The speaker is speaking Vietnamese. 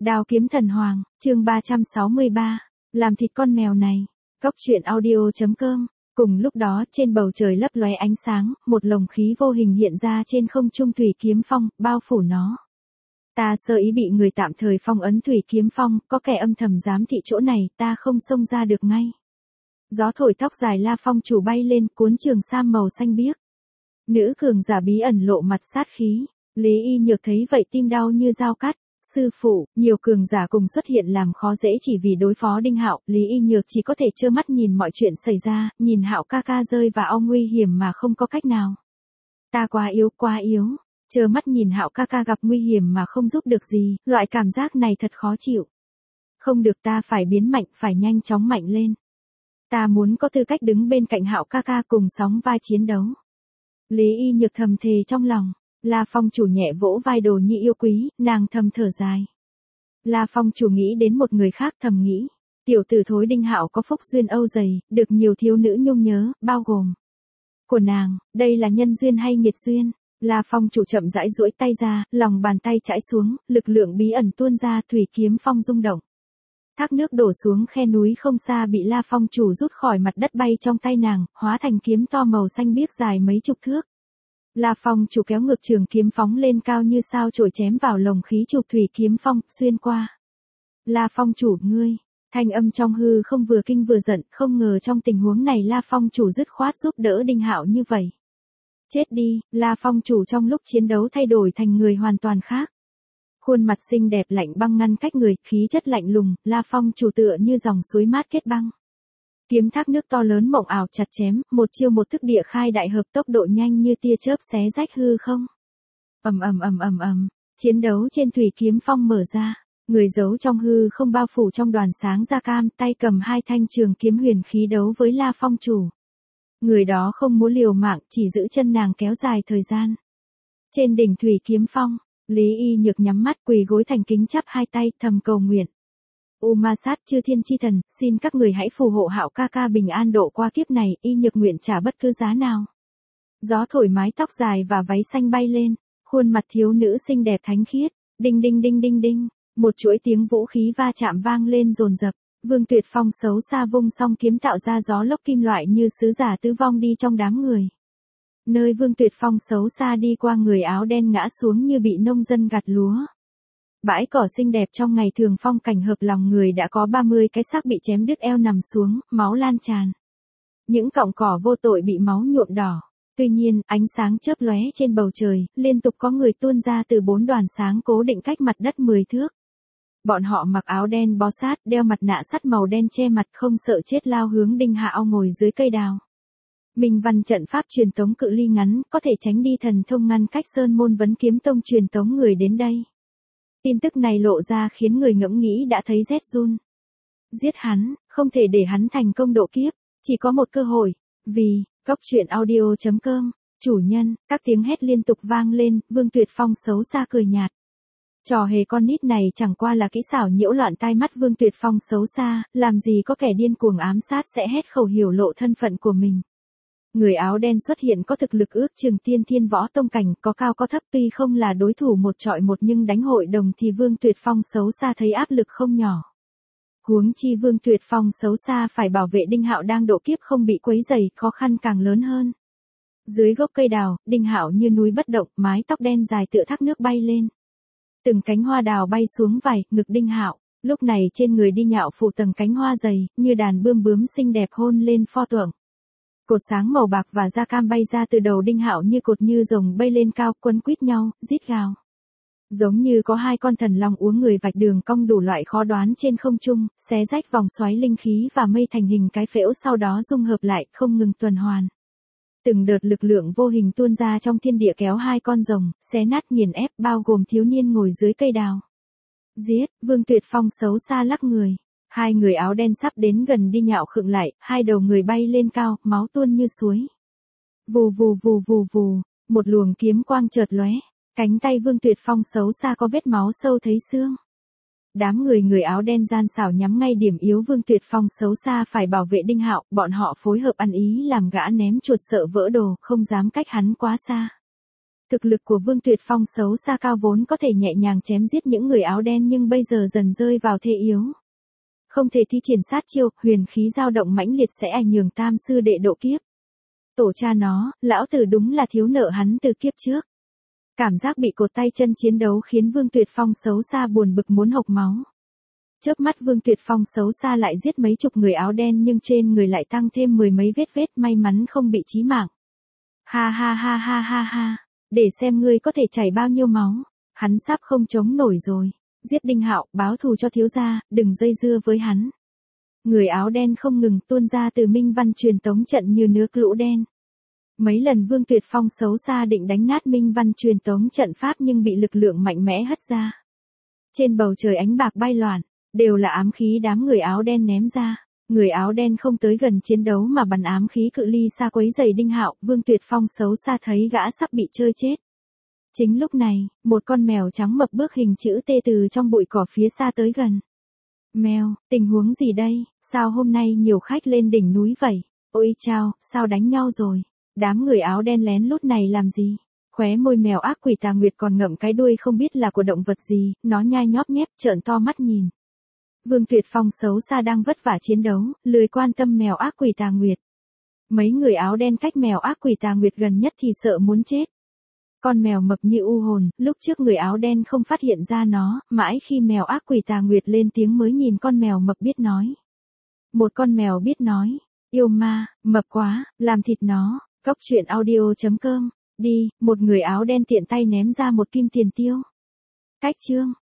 Đao kiếm thần hoàng, chương 363, làm thịt con mèo này. Góc truyện audio.com. Cùng lúc đó, trên bầu trời lấp lóe ánh sáng, một lồng khí vô hình hiện ra trên không trung thủy kiếm phong, bao phủ nó. Ta sơ ý bị người tạm thời phong ấn thủy kiếm phong, có kẻ âm thầm giám thị chỗ này, ta không xông ra được ngay. Gió thổi tóc dài La Phong chủ bay lên, cuốn trường sam màu xanh biếc. Nữ cường giả bí ẩn lộ mặt sát khí. Lý Y Nhược thấy vậy tim đau như dao cắt. Sư phụ, nhiều cường giả cùng xuất hiện làm khó dễ chỉ vì đối phó Đinh Hạo, Lý Y Nhược chỉ có thể trơ mắt nhìn mọi chuyện xảy ra, nhìn Hạo ca ca rơi vào nguy hiểm mà không có cách nào. Ta quá yếu, trơ mắt nhìn Hạo ca ca gặp nguy hiểm mà không giúp được gì, loại cảm giác này thật khó chịu. Không được, ta phải biến mạnh, phải nhanh chóng mạnh lên. Ta muốn có tư cách đứng bên cạnh Hạo ca ca cùng sóng vai chiến đấu. Lý Y Nhược thầm thề trong lòng. La Phong chủ nhẹ vỗ vai Đồ Nhi yêu quý, nàng thầm thở dài. La Phong chủ nghĩ đến một người khác, thầm nghĩ. Tiểu tử thối Đinh Hạo có phúc duyên âu dày, được nhiều thiếu nữ nhung nhớ, bao gồm của nàng, đây là nhân duyên hay nghiệt duyên? La Phong chủ chậm rãi duỗi tay ra, lòng bàn tay chãi xuống, lực lượng bí ẩn tuôn ra, thủy kiếm phong rung động. Thác nước đổ xuống khe núi không xa bị La Phong chủ rút khỏi mặt đất bay trong tay nàng, hóa thành kiếm to màu xanh biếc dài mấy chục thước. La Phong chủ kéo ngược trường kiếm phóng lên cao như sao chổi chém vào lồng khí chụp thủy kiếm phong, xuyên qua. La Phong chủ, ngươi, thanh âm trong hư không vừa kinh vừa giận, không ngờ trong tình huống này La Phong chủ dứt khoát giúp đỡ Đinh Hạo như vậy. Chết đi, La Phong chủ trong lúc chiến đấu thay đổi thành người hoàn toàn khác. Khuôn mặt xinh đẹp lạnh băng ngăn cách người, khí chất lạnh lùng, La Phong chủ tựa như dòng suối mát kết băng. Kiếm thác nước to lớn mộng ảo chặt chém, một chiêu một thức địa khai đại hợp, tốc độ nhanh như tia chớp xé rách hư không. Ầm. Chiến đấu trên thủy kiếm phong mở ra, người giấu trong hư không bao phủ trong đoàn sáng da cam, tay cầm hai thanh trường kiếm huyền khí đấu với La Phong chủ. Người đó không muốn liều mạng, chỉ giữ chân nàng kéo dài thời gian. Trên đỉnh thủy kiếm phong, Lý Y Nhược nhắm mắt quỳ gối thành kính chắp hai tay, thầm cầu nguyện. Ma Sát, chư thiên chi thần, xin các người hãy phù hộ Hạo ca ca bình an độ qua kiếp này, Y Nhược nguyện trả bất cứ giá nào. Gió thổi mái tóc dài và váy xanh bay lên, khuôn mặt thiếu nữ xinh đẹp thánh khiết, đinh, một chuỗi tiếng vũ khí va chạm vang lên dồn dập. Vương Tuyệt Phong xấu xa vung song kiếm tạo ra gió lốc kim loại như sứ giả tứ vong đi trong đám người. Nơi Vương Tuyệt Phong xấu xa đi qua, người áo đen ngã xuống như bị nông dân gặt lúa. Bãi cỏ xinh đẹp trong ngày thường phong cảnh hợp lòng người, đã có 30 cái xác bị chém đứt eo nằm xuống, máu lan tràn. Những cọng cỏ vô tội bị máu nhuộm đỏ. Tuy nhiên, ánh sáng chớp lóe trên bầu trời, liên tục có người tuôn ra từ 4 đoàn sáng cố định cách mặt đất 10 thước. Bọn họ mặc áo đen bó sát, đeo mặt nạ sắt màu đen che mặt, không sợ chết lao hướng Đinh Hạo ngồi dưới cây đào. Minh văn trận pháp truyền tống cự ly ngắn, có thể tránh đi thần thông ngăn cách Sơn Môn Vấn Kiếm Tông truyền tống người đến đây. Tin tức này lộ ra khiến người ngẫm nghĩ đã thấy rét run. Giết hắn, không thể để hắn thành công độ kiếp, chỉ có một cơ hội, vì, góc truyện audio.com, chủ nhân, các tiếng hét liên tục vang lên, Vương Tuyệt Phong xấu xa cười nhạt. Trò hề con nít này chẳng qua là kỹ xảo nhiễu loạn tai mắt Vương Tuyệt Phong xấu xa, làm gì có kẻ điên cuồng ám sát sẽ hét khẩu hiểu lộ thân phận của mình. Người áo đen xuất hiện có thực lực ước chừng tiên thiên võ tông cảnh, có cao có thấp, tuy không là đối thủ một trọi một nhưng đánh hội đồng thì Vương Tuyệt Phong xấu xa thấy áp lực không nhỏ. Huống chi Vương Tuyệt Phong xấu xa phải bảo vệ Đinh Hạo đang độ kiếp không bị quấy rầy, khó khăn càng lớn hơn. Dưới gốc cây đào, Đinh Hạo như núi bất động, mái tóc đen dài tựa thác nước bay lên. Từng cánh hoa đào bay xuống vài, ngực Đinh Hạo, lúc này trên người đi nhạo phủ tầng cánh hoa dày, như đàn bươm bướm xinh đẹp hôn lên pho tượng. Cột sáng màu bạc và da cam bay ra từ đầu Đinh Hạo như cột như rồng bay lên cao, quấn quýt nhau, rít gào. Giống như có hai con thần long uống người vạch đường cong đủ loại khó đoán trên không trung, xé rách vòng xoáy linh khí và mây thành hình cái phễu, sau đó dung hợp lại, không ngừng tuần hoàn. Từng đợt lực lượng vô hình tuôn ra trong thiên địa kéo hai con rồng, xé nát nghiền ép, bao gồm thiếu niên ngồi dưới cây đào. Giết, Vương Tuyệt Phong xấu xa lắc người. Hai người áo đen sắp đến gần đi nhạo khựng lại, hai đầu người bay lên cao, máu tuôn như suối. Vù, một luồng kiếm quang chợt lóe, cánh tay Vương Tuyệt Phong xấu xa có vết máu sâu thấy xương. Đám người áo đen gian xảo nhắm ngay điểm yếu Vương Tuyệt Phong xấu xa phải bảo vệ Đinh Hạo, bọn họ phối hợp ăn ý làm gã ném chuột sợ vỡ đồ, không dám cách hắn quá xa. Thực lực của Vương Tuyệt Phong xấu xa cao vốn có thể nhẹ nhàng chém giết những người áo đen nhưng bây giờ dần rơi vào thế yếu. Không thể thi triển sát chiêu, huyền khí dao động mãnh liệt sẽ ảnh hưởng tam sư đệ độ kiếp. Tổ cha nó, lão tử đúng là thiếu nợ hắn từ kiếp trước. Cảm giác bị cột tay chân chiến đấu khiến Vương Tuyệt Phong xấu xa buồn bực muốn hộc máu. Chớp mắt Vương Tuyệt Phong xấu xa lại giết mấy chục người áo đen nhưng trên người lại tăng thêm mười mấy vết may mắn không bị chí mạng. Ha ha ha ha ha ha, để xem ngươi có thể chảy bao nhiêu máu, hắn sắp không chống nổi rồi. Giết Đinh Hạo, báo thù cho thiếu gia, đừng dây dưa với hắn. Người áo đen không ngừng tuôn ra từ Minh Văn truyền tống trận như nước lũ đen. Mấy lần Vương Tuyệt Phong xấu xa định đánh nát Minh Văn truyền tống trận pháp nhưng bị lực lượng mạnh mẽ hất ra. Trên bầu trời ánh bạc bay loạn, đều là ám khí đám người áo đen ném ra. Người áo đen không tới gần chiến đấu mà bắn ám khí cự ly xa quấy rầy Đinh Hạo, Vương Tuyệt Phong xấu xa thấy gã sắp bị chơi chết. Chính lúc này, một con mèo trắng mập bước hình chữ T từ trong bụi cỏ phía xa tới gần. Mèo, tình huống gì đây, sao hôm nay nhiều khách lên đỉnh núi vậy? Ôi chao, sao đánh nhau rồi? Đám người áo đen lén lút này làm gì? Khóe môi mèo ác quỷ tà nguyệt còn ngậm cái đuôi không biết là của động vật gì, nó nhai nhóp nhép trợn to mắt nhìn. Vương Tuyệt Phong xấu xa đang vất vả chiến đấu, lười quan tâm mèo ác quỷ tà nguyệt. Mấy người áo đen cách mèo ác quỷ tà nguyệt gần nhất thì sợ muốn chết. Con mèo mập như u hồn, lúc trước người áo đen không phát hiện ra nó, mãi khi mèo ác quỷ tà nguyệt lên tiếng mới nhìn con mèo mập biết nói. Một con mèo biết nói, yêu ma, mập quá, làm thịt nó, Cóc truyện audio.com, đi, một người áo đen tiện tay ném ra một kim tiền tiêu. Cách chương.